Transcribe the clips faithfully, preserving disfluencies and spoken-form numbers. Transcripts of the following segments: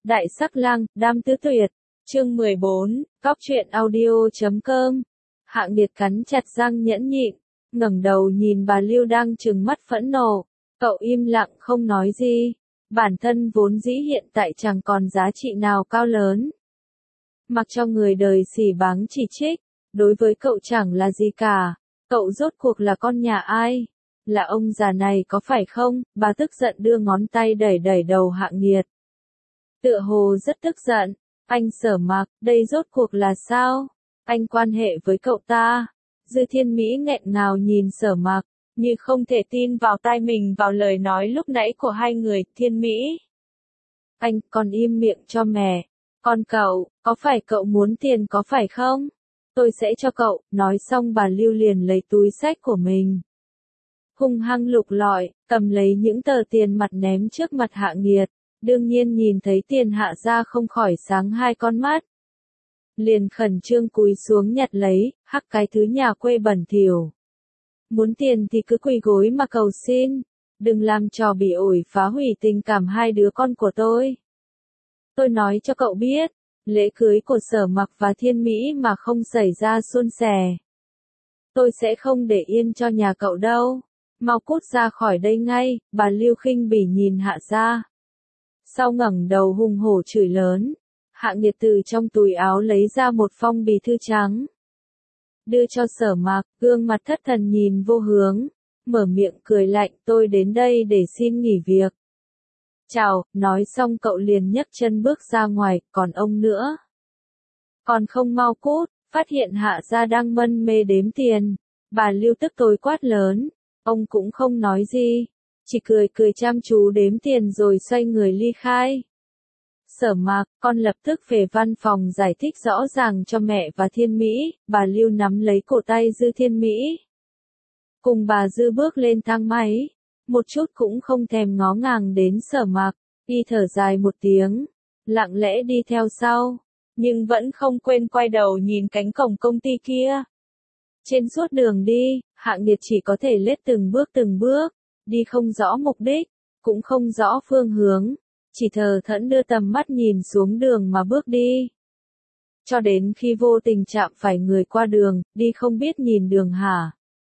Đại sắc lang, đam tứ tuyệt. Chương mười bốn, Cóc truyện audio chấm com. Hạng Điệt cắn chặt răng nhẫn nhịn, ngẩng đầu nhìn bà Lưu đang trừng mắt phẫn nộ. Cậu im lặng không nói gì. Bản thân vốn dĩ hiện tại chẳng còn giá trị nào cao lớn. Mặc cho người đời xỉ báng chỉ trích, đối với cậu chẳng là gì cả. Cậu rốt cuộc là con nhà ai? Là ông già này có phải không? Bà tức giận đưa ngón tay đẩy đẩy đầu Hạng Nghiệt. Tựa hồ rất tức giận. Anh Sở Mạc, đây rốt cuộc là sao? Anh quan hệ với cậu ta. Dư Thiên Mỹ nghẹn ngào nhìn Sở Mạc, như không thể tin vào tai mình vào lời nói lúc nãy của hai người. Thiên Mỹ. Anh, còn im miệng cho mẹ. Còn cậu, có phải cậu muốn tiền có phải không? Tôi sẽ cho cậu. Nói xong bà Lưu liền lấy túi xách của mình. Hung hăng lục lọi, cầm lấy những tờ tiền mặt ném trước mặt Hạng Nghiệt. Đương nhiên nhìn thấy tiền Hạ ra không khỏi sáng hai con mắt. Liền khẩn trương cúi xuống nhặt lấy, hắc cái thứ nhà quê bẩn thỉu. Muốn tiền thì cứ quỳ gối mà cầu xin. Đừng làm trò bị ổi phá hủy tình cảm hai đứa con của tôi. Tôi nói cho cậu biết, lễ cưới của Sở Mặc và Thiên Mỹ mà không xảy ra suôn sẻ. Tôi sẽ không để yên cho nhà cậu đâu. Mau cút ra khỏi đây ngay, bà Lưu khinh bỉ nhìn Hạ ra. Sau ngẩng đầu hùng hổ chửi lớn, Hạng Nghiệt từ trong túi áo lấy ra một phong bì thư trắng. Đưa cho Sở Mạc, gương mặt thất thần nhìn vô hướng, mở miệng cười lạnh, tôi đến đây để xin nghỉ việc. Chào, nói xong cậu liền nhấc chân bước ra ngoài, còn ông nữa. Còn không mau cút, phát hiện Hạ gia đang mân mê đếm tiền. Bà Lưu tức tối quát lớn, ông cũng không nói gì. Chỉ cười cười chăm chú đếm tiền rồi xoay người ly khai. Sở Mạc, con lập tức về văn phòng giải thích rõ ràng cho mẹ và Thiên Mỹ. Bà Lưu nắm lấy cổ tay Dư Thiên Mỹ. Cùng bà Dư bước lên thang máy. Một chút cũng không thèm ngó ngàng đến Sở Mạc. Y thở dài một tiếng. Lặng lẽ đi theo sau. Nhưng vẫn không quên quay đầu nhìn cánh cổng công ty kia. Trên suốt đường đi, Hạng Nghiệt chỉ có thể lết từng bước từng bước. Đi không rõ mục đích, cũng không rõ phương hướng, chỉ thờ thẫn đưa tầm mắt nhìn xuống đường mà bước đi. Cho đến khi vô tình chạm phải người qua đường, đi không biết nhìn đường hả?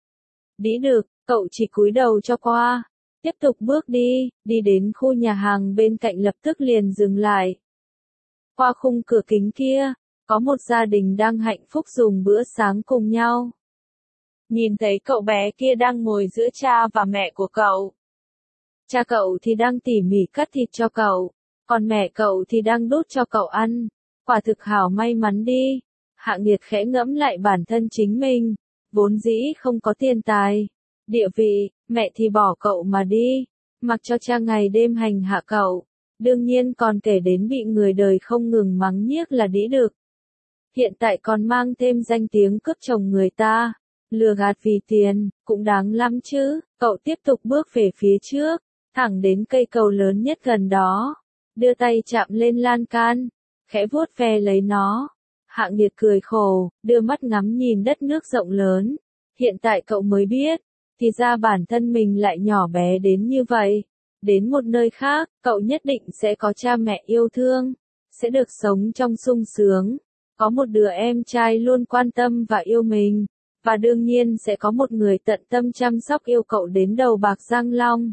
Đĩ được, cậu chỉ cúi đầu cho qua, tiếp tục bước đi, đi đến khu nhà hàng bên cạnh lập tức liền dừng lại. Qua khung cửa kính kia, có một gia đình đang hạnh phúc dùng bữa sáng cùng nhau. Nhìn thấy cậu bé kia đang ngồi giữa cha và mẹ của cậu. Cha cậu thì đang tỉ mỉ cắt thịt cho cậu, còn mẹ cậu thì đang đút cho cậu ăn. Quả thực hảo may mắn đi. Hạng Nghiệt khẽ ngẫm lại bản thân chính mình, vốn dĩ không có tiền tài, địa vị, mẹ thì bỏ cậu mà đi, mặc cho cha ngày đêm hành hạ cậu, đương nhiên còn kể đến bị người đời không ngừng mắng nhiếc là đĩ được. Hiện tại còn mang thêm danh tiếng cướp chồng người ta. Lừa gạt vì tiền, cũng đáng lắm chứ. Cậu tiếp tục bước về phía trước, thẳng đến cây cầu lớn nhất gần đó. Đưa tay chạm lên lan can, khẽ vuốt ve lấy nó. Hạng Nghiệt cười khổ, đưa mắt ngắm nhìn đất nước rộng lớn. Hiện tại cậu mới biết, thì ra bản thân mình lại nhỏ bé đến như vậy. Đến một nơi khác, cậu nhất định sẽ có cha mẹ yêu thương, sẽ được sống trong sung sướng, có một đứa em trai luôn quan tâm và yêu mình. Và đương nhiên sẽ có một người tận tâm chăm sóc yêu cậu đến đầu bạc răng long.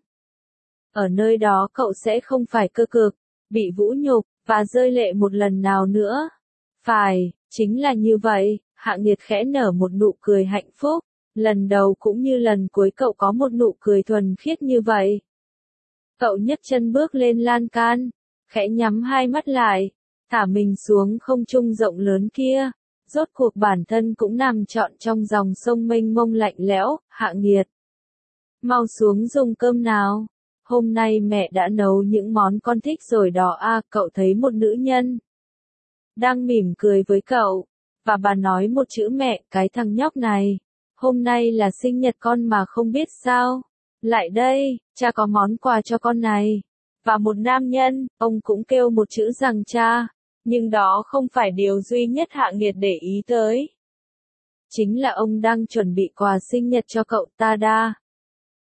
Ở nơi đó cậu sẽ không phải cơ cực, bị vũ nhục, và rơi lệ một lần nào nữa. Phải, chính là như vậy. Hạng Nghiệt khẽ nở một nụ cười hạnh phúc. Lần đầu cũng như lần cuối cậu có một nụ cười thuần khiết như vậy. Cậu nhấc chân bước lên lan can, khẽ nhắm hai mắt lại, thả mình xuống không trung rộng lớn kia. Rốt cuộc bản thân cũng nằm trọn trong dòng sông mênh mông lạnh lẽo. Hạng Nghiệt, mau xuống dùng cơm nào. Hôm nay mẹ đã nấu những món con thích rồi đó à. Cậu thấy một nữ nhân đang mỉm cười với cậu, và bà nói một chữ mẹ. Cái thằng nhóc này, hôm nay là sinh nhật con mà không biết sao. Lại đây, cha có món quà cho con này. Và một nam nhân, ông cũng kêu một chữ rằng cha. Nhưng đó không phải điều duy nhất Hạng Nghiệt để ý tới. Chính là ông đang chuẩn bị quà sinh nhật cho cậu ta đa.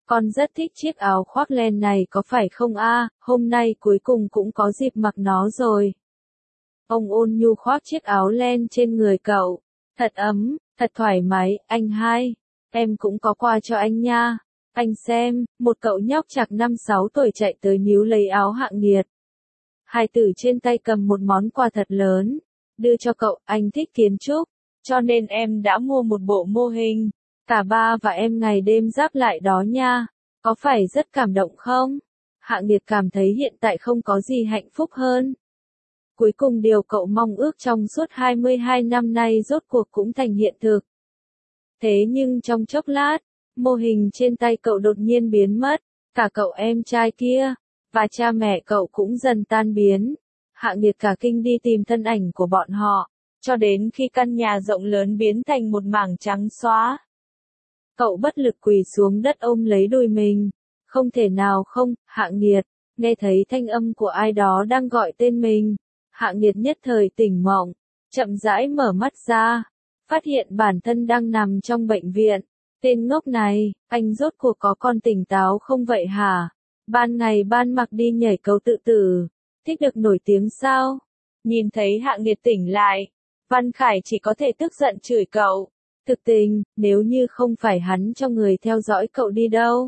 Con rất thích chiếc áo khoác len này có phải không a? Hôm nay cuối cùng cũng có dịp mặc nó rồi. Ông ôn nhu khoác chiếc áo len trên người cậu. Thật ấm, thật thoải mái, anh hai. Em cũng có quà cho anh nha. Anh xem, một cậu nhóc chạc năm sáu tuổi chạy tới níu lấy áo Hạng Nghiệt. Hai tử trên tay cầm một món quà thật lớn. Đưa cho cậu, anh thích kiến trúc. Cho nên em đã mua một bộ mô hình. Cả ba và em ngày đêm ráp lại đó nha. Có phải rất cảm động không? Hạng Nghiệt cảm thấy hiện tại không có gì hạnh phúc hơn. Cuối cùng điều cậu mong ước trong suốt hai mươi hai năm nay rốt cuộc cũng thành hiện thực. Thế nhưng trong chốc lát, mô hình trên tay cậu đột nhiên biến mất. Cả cậu em trai kia, và cha mẹ cậu cũng dần tan biến. Hạng Nghiệt cả kinh đi tìm thân ảnh của bọn họ, cho đến khi căn nhà rộng lớn biến thành một mảng trắng xóa. Cậu bất lực quỳ xuống đất ôm lấy đùi mình. Không thể nào không, Hạng Nghiệt, nghe thấy thanh âm của ai đó đang gọi tên mình. Hạng Nghiệt nhất thời tỉnh mộng, chậm rãi mở mắt ra, phát hiện bản thân đang nằm trong bệnh viện. Tên ngốc này, anh rốt cuộc có con tỉnh táo không vậy hả? Ban ngày ban mặc đi nhảy cầu tự tử, thích được nổi tiếng sao? Nhìn thấy Hạng Nghiệt tỉnh lại, Văn Khải chỉ có thể tức giận chửi cậu. Thực tình, nếu như không phải hắn cho người theo dõi cậu đi đâu.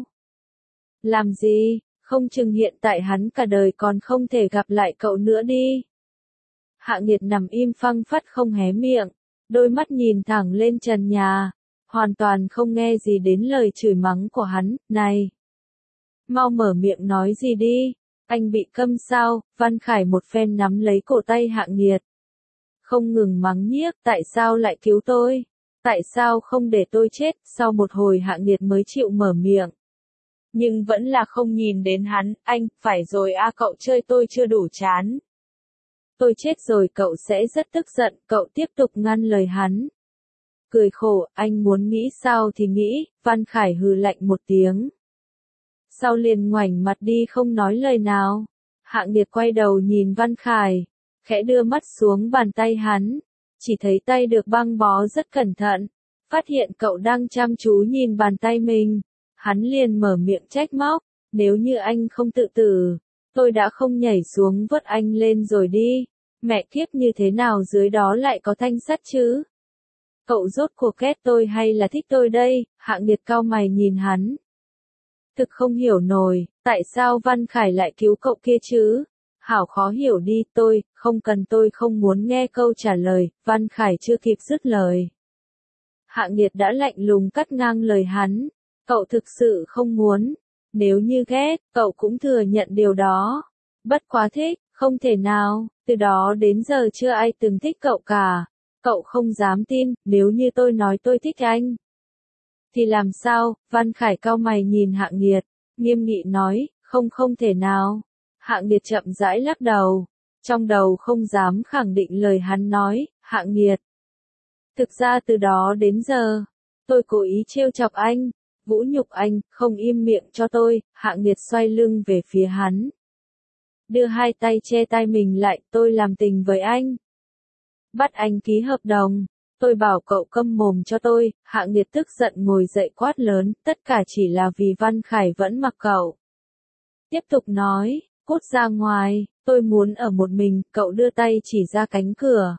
Làm gì, không chừng hiện tại hắn cả đời còn không thể gặp lại cậu nữa đi. Hạng Nghiệt nằm im phăng phất không hé miệng, đôi mắt nhìn thẳng lên trần nhà, hoàn toàn không nghe gì đến lời chửi mắng của hắn. Này! Mau mở miệng nói gì đi, anh bị câm sao? Văn Khải một phen nắm lấy cổ tay Hạng Nghiệt. Không ngừng mắng nhiếc, tại sao lại cứu tôi? Tại sao không để tôi chết? Sau một hồi Hạng Nghiệt mới chịu mở miệng. Nhưng vẫn là không nhìn đến hắn. Anh, phải rồi a, cậu chơi tôi chưa đủ chán. Tôi chết rồi cậu sẽ rất tức giận. Cậu tiếp tục ngăn lời hắn. Cười khổ, anh muốn nghĩ sao thì nghĩ. Văn Khải hừ lạnh một tiếng. Sau liền ngoảnh mặt đi không nói lời nào. Hạng Nghiệt quay đầu nhìn Văn Khải, khẽ đưa mắt xuống bàn tay hắn. Chỉ thấy tay được băng bó rất cẩn thận. Phát hiện cậu đang chăm chú nhìn bàn tay mình. Hắn liền mở miệng trách móc. Nếu như anh không tự tử, tôi đã không nhảy xuống vớt anh lên rồi đi. Mẹ kiếp, như thế nào dưới đó lại có thanh sắt chứ? Cậu rốt cuộc ghét tôi hay là thích tôi đây? Hạng Nghiệt cau mày nhìn hắn. Thực không hiểu nổi, tại sao Văn Khải lại cứu cậu kia chứ? Hảo khó hiểu đi, tôi, không cần, tôi không muốn nghe câu trả lời. Văn Khải chưa kịp dứt lời. Hạng Nghiệt đã lạnh lùng cắt ngang lời hắn. Cậu thực sự không muốn. Nếu như ghét, cậu cũng thừa nhận điều đó. Bất quá thích, không thể nào, từ đó đến giờ chưa ai từng thích cậu cả. Cậu không dám tin, nếu như tôi nói tôi thích anh. Thì làm sao? Văn Khải cau mày nhìn Hạng Nghiệt, nghiêm nghị nói, không không thể nào. Hạng Nghiệt chậm rãi lắc đầu, trong đầu không dám khẳng định lời hắn nói. Hạng Nghiệt, thực ra từ đó đến giờ, tôi cố ý trêu chọc anh, vũ nhục anh, không im miệng cho tôi. Hạng Nghiệt xoay lưng về phía hắn, đưa hai tay che tai mình lại. Tôi làm tình với anh, bắt anh ký hợp đồng. Tôi bảo cậu câm mồm cho tôi. Hạng Nghiệt tức giận ngồi dậy quát lớn, tất cả chỉ là vì Văn Khải vẫn mặc cậu. Tiếp tục nói, cút ra ngoài, tôi muốn ở một mình. Cậu đưa tay chỉ ra cánh cửa,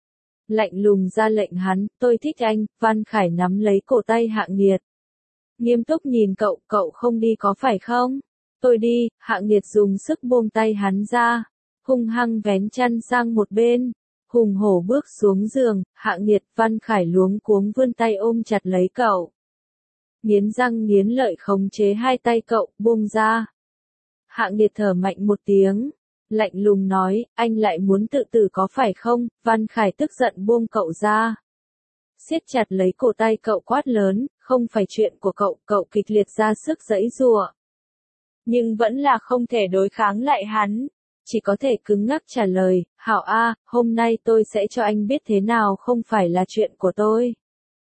lạnh lùng ra lệnh hắn. Tôi thích anh. Văn Khải nắm lấy cổ tay Hạng Nghiệt, nghiêm túc nhìn cậu. Cậu không đi có phải không? Tôi đi. Hạng Nghiệt dùng sức buông tay hắn ra, hung hăng vén chăn sang một bên, hùng hổ bước xuống giường. Hạng Nghiệt, Văn Khải luống cuống vươn tay ôm chặt lấy cậu, nghiến răng nghiến lợi khống chế hai tay cậu, buông ra. Hạng Nghiệt thở mạnh một tiếng, lạnh lùng nói, anh lại muốn tự tử có phải không? Văn Khải tức giận buông cậu ra, siết chặt lấy cổ tay cậu quát lớn, không phải chuyện của cậu. Cậu kịch liệt ra sức giãy giụa, nhưng vẫn là không thể đối kháng lại hắn. Chỉ có thể cứng ngắc trả lời, hảo a, hôm nay tôi sẽ cho anh biết thế nào không phải là chuyện của tôi.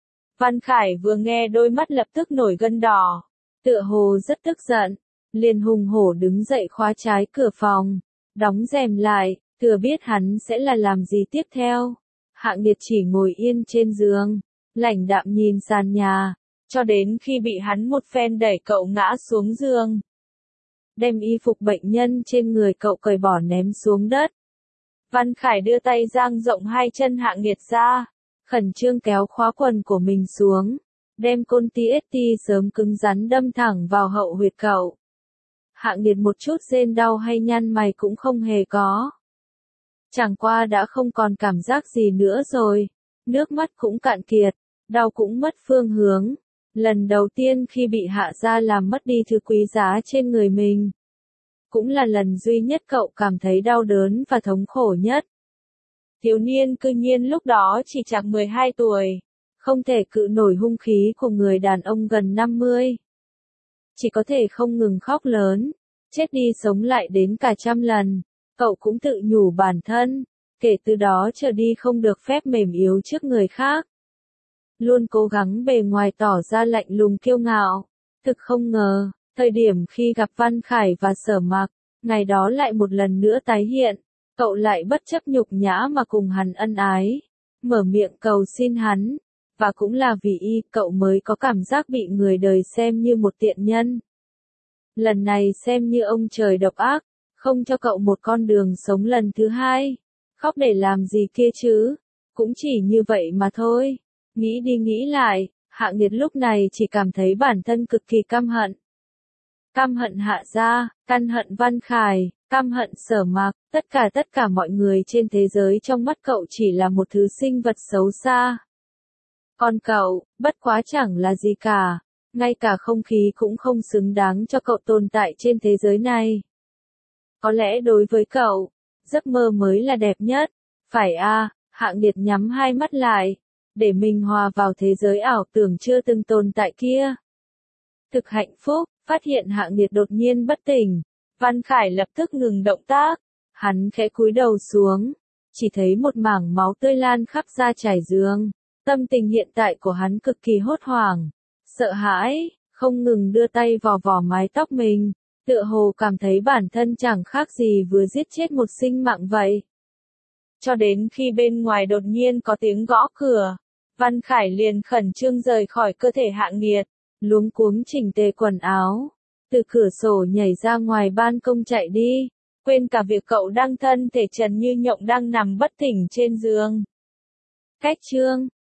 Văn Khải vừa nghe đôi mắt lập tức nổi gân đỏ, tựa hồ rất tức giận, liền hùng hổ đứng dậy khóa trái cửa phòng, đóng rèm lại, thừa biết hắn sẽ là làm gì tiếp theo. Hạng Nghiệt chỉ ngồi yên trên giường, lãnh đạm nhìn sàn nhà, cho đến khi bị hắn một phen đẩy cậu ngã xuống giường. Đem y phục bệnh nhân trên người cậu cởi bỏ ném xuống đất. Văn Khải đưa tay dang rộng hai chân Hạ Nghiệt ra, khẩn trương kéo khóa quần của mình xuống, đem côn ti ét ti sớm cứng rắn đâm thẳng vào hậu huyệt cậu. Hạ Nghiệt một chút rên đau hay nhăn mày cũng không hề có. Chẳng qua đã không còn cảm giác gì nữa rồi, nước mắt cũng cạn kiệt, đau cũng mất phương hướng. Lần đầu tiên khi bị hạ gia làm mất đi thứ quý giá trên người mình. Cũng là lần duy nhất cậu cảm thấy đau đớn và thống khổ nhất. Thiếu niên cư nhiên lúc đó chỉ chẳng mười hai tuổi, không thể cự nổi hung khí của người đàn ông gần năm mươi. Chỉ có thể không ngừng khóc lớn, chết đi sống lại đến cả trăm lần, cậu cũng tự nhủ bản thân, kể từ đó trở đi không được phép mềm yếu trước người khác. Luôn cố gắng bề ngoài tỏ ra lạnh lùng kiêu ngạo, thực không ngờ, thời điểm khi gặp Văn Khải và Sở Mặc, ngày đó lại một lần nữa tái hiện, cậu lại bất chấp nhục nhã mà cùng hắn ân ái, mở miệng cầu xin hắn, và cũng là vì y cậu mới có cảm giác bị người đời xem như một tiện nhân. Lần này xem như ông trời độc ác, không cho cậu một con đường sống lần thứ hai, khóc để làm gì kia chứ, cũng chỉ như vậy mà thôi. Nghĩ đi nghĩ lại, Hạ Nghiệt lúc này chỉ cảm thấy bản thân cực kỳ căm hận. Căm hận Hạ gia, căm hận Văn Khải, căm hận Sở Mặc, tất cả tất cả mọi người trên thế giới trong mắt cậu chỉ là một thứ sinh vật xấu xa. Còn cậu, bất quá chẳng là gì cả, ngay cả không khí cũng không xứng đáng cho cậu tồn tại trên thế giới này. Có lẽ đối với cậu, giấc mơ mới là đẹp nhất, phải a? Hạ Nghiệt nhắm hai mắt lại, để mình hòa vào thế giới ảo tưởng chưa từng tồn tại kia. Thực hạnh phúc, phát hiện Hạ Nghiệt đột nhiên bất tỉnh, Văn Khải lập tức ngừng động tác, hắn khẽ cúi đầu xuống, chỉ thấy một mảng máu tươi lan khắp ra trải giường, tâm tình hiện tại của hắn cực kỳ hốt hoảng, sợ hãi, không ngừng đưa tay vò vò mái tóc mình, tựa hồ cảm thấy bản thân chẳng khác gì vừa giết chết một sinh mạng vậy. Cho đến khi bên ngoài đột nhiên có tiếng gõ cửa, Văn Khải liền khẩn trương rời khỏi cơ thể Hạ Nghiệt, luống cuống chỉnh tề quần áo, từ cửa sổ nhảy ra ngoài ban công chạy đi, quên cả việc cậu đang thân thể trần như nhộng đang nằm bất tỉnh trên giường. Cách chương